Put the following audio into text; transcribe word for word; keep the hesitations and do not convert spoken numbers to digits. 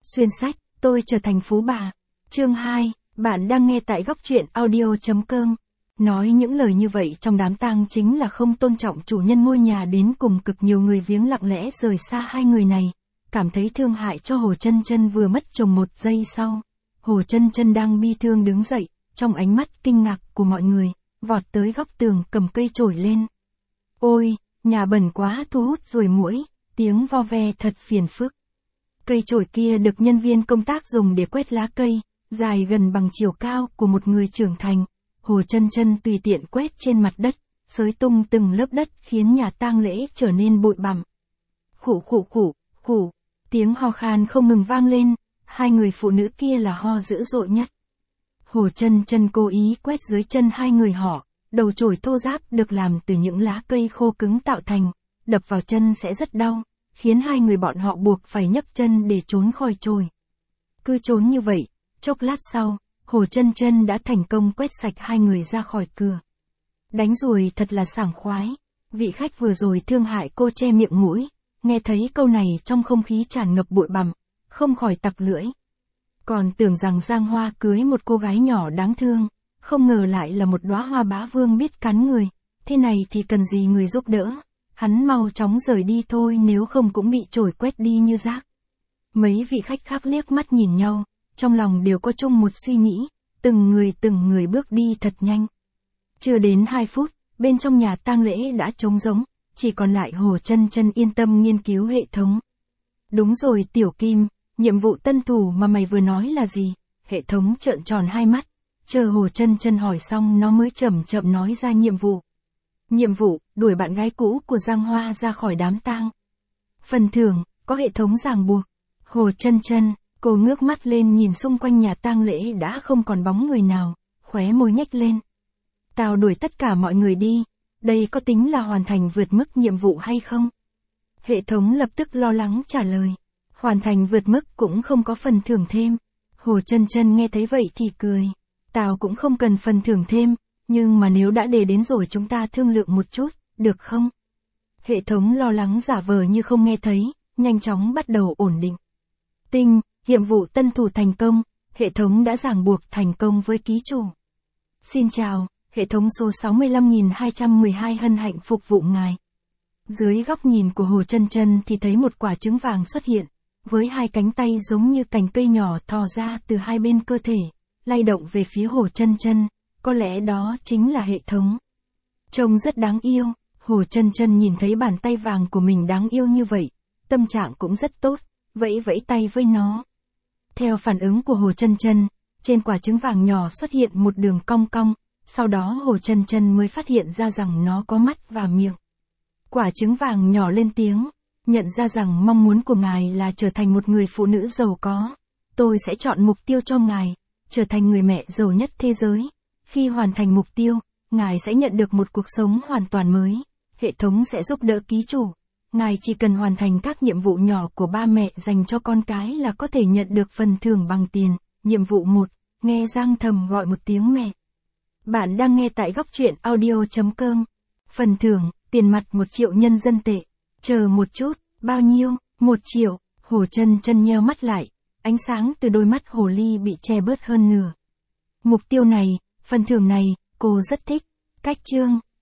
Xuyên sách, tôi trở thành phú bà. Chương hai, bạn đang nghe tại góc truyện audio.com. Nói những lời như vậy trong đám tang chính là không tôn trọng chủ nhân ngôi nhà, đến cùng cực nhiều người viếng lặng lẽ rời xa hai người này, cảm thấy thương hại cho Hồ Chân Chân vừa mất chồng. Một giây sau, Hồ Chân Chân đang bi thương đứng dậy, trong ánh mắt kinh ngạc của mọi người, vọt tới góc tường cầm cây chổi lên. Ôi, nhà bẩn quá, thu hút ruồi muỗi, tiếng vo ve thật phiền phức. Cây chổi kia được nhân viên công tác dùng để quét lá cây, dài gần bằng chiều cao của một người trưởng thành. Hồ Chân Chân tùy tiện quét trên mặt đất, xới tung từng lớp đất khiến nhà tang lễ trở nên bụi bặm. Khụ khụ khụ, khụ, tiếng ho khan không ngừng vang lên, hai người phụ nữ kia là ho dữ dội nhất. Hồ Chân Chân cố ý quét dưới chân hai người họ, đầu chổi thô ráp được làm từ những lá cây khô cứng tạo thành, đập vào chân sẽ rất đau, khiến hai người bọn họ buộc phải nhấc chân để trốn khỏi chổi. Cứ trốn như vậy, chốc lát sau, Hồ Chân Chân đã thành công quét sạch hai người ra khỏi cửa. Đánh ruồi thật là sảng khoái. Vị khách vừa rồi thương hại cô che miệng mũi, nghe thấy câu này trong không khí tràn ngập bụi bặm, không khỏi tặc lưỡi. Còn tưởng rằng Giang Hoa cưới một cô gái nhỏ đáng thương, không ngờ lại là một đóa hoa bá vương biết cắn người. Thế này thì cần gì người giúp đỡ, hắn mau chóng rời đi thôi, nếu không cũng bị chổi quét đi như rác. Mấy vị khách khác liếc mắt nhìn nhau, trong lòng đều có chung một suy nghĩ, từng người từng người bước đi thật nhanh. Chưa đến hai phút, bên trong nhà tang lễ đã trống rỗng, chỉ còn lại Hồ Chân Chân yên tâm nghiên cứu hệ thống. Đúng rồi Tiểu Kim, nhiệm vụ tân thủ mà mày vừa nói là gì? Hệ thống trợn tròn hai mắt, chờ Hồ Chân Chân hỏi xong nó mới chậm chậm nói ra nhiệm vụ. Nhiệm vụ, đuổi bạn gái cũ của Giang Hoa ra khỏi đám tang. Phần thưởng, có hệ thống ràng buộc. Hồ Chân Chân, cô ngước mắt lên nhìn xung quanh nhà tang lễ đã không còn bóng người nào, khóe môi nhếch lên. Tao đuổi tất cả mọi người đi, đây có tính là hoàn thành vượt mức nhiệm vụ hay không? Hệ thống lập tức lo lắng trả lời. Hoàn thành vượt mức cũng không có phần thưởng thêm. Hồ Chân Chân nghe thấy vậy thì cười. Tao cũng không cần phần thưởng thêm, nhưng mà nếu đã đề đến rồi chúng ta thương lượng một chút, được không? Hệ thống lo lắng giả vờ như không nghe thấy, nhanh chóng bắt đầu ổn định. Tinh, nhiệm vụ tân thủ thành công, hệ thống đã ràng buộc thành công với ký chủ. Xin chào, hệ thống số sáu mươi lăm nghìn hai trăm mười hai hân hạnh phục vụ ngài. Dưới góc nhìn của Hồ Chân Chân thì thấy một quả trứng vàng xuất hiện, với hai cánh tay giống như cành cây nhỏ thò ra từ hai bên cơ thể, lay động về phía Hồ Chân Chân, có lẽ đó chính là hệ thống. Trông rất đáng yêu, Hồ Chân Chân nhìn thấy bàn tay vàng của mình đáng yêu như vậy, tâm trạng cũng rất tốt, vẫy vẫy tay với nó. Theo phản ứng của Hồ Chân Chân, trên quả trứng vàng nhỏ xuất hiện một đường cong cong, sau đó Hồ Chân Chân mới phát hiện ra rằng nó có mắt và miệng. Quả trứng vàng nhỏ lên tiếng, nhận ra rằng mong muốn của ngài là trở thành một người phụ nữ giàu có. Tôi sẽ chọn mục tiêu cho ngài, trở thành người mẹ giàu nhất thế giới. Khi hoàn thành mục tiêu, ngài sẽ nhận được một cuộc sống hoàn toàn mới. Hệ thống sẽ giúp đỡ ký chủ. Ngài chỉ cần hoàn thành các nhiệm vụ nhỏ của ba mẹ dành cho con cái là có thể nhận được phần thưởng bằng tiền. Nhiệm vụ một, nghe Giang thầm gọi một tiếng mẹ. Bạn đang nghe tại góc truyện audio.com. Phần thưởng, tiền mặt một triệu nhân dân tệ. Chờ một chút, bao nhiêu? Một triệu. Hồ Chân Chân nheo mắt lại, ánh sáng từ đôi mắt hồ ly bị che bớt hơn nửa. Mục tiêu này, phần thưởng này, cô rất thích. Cách chương.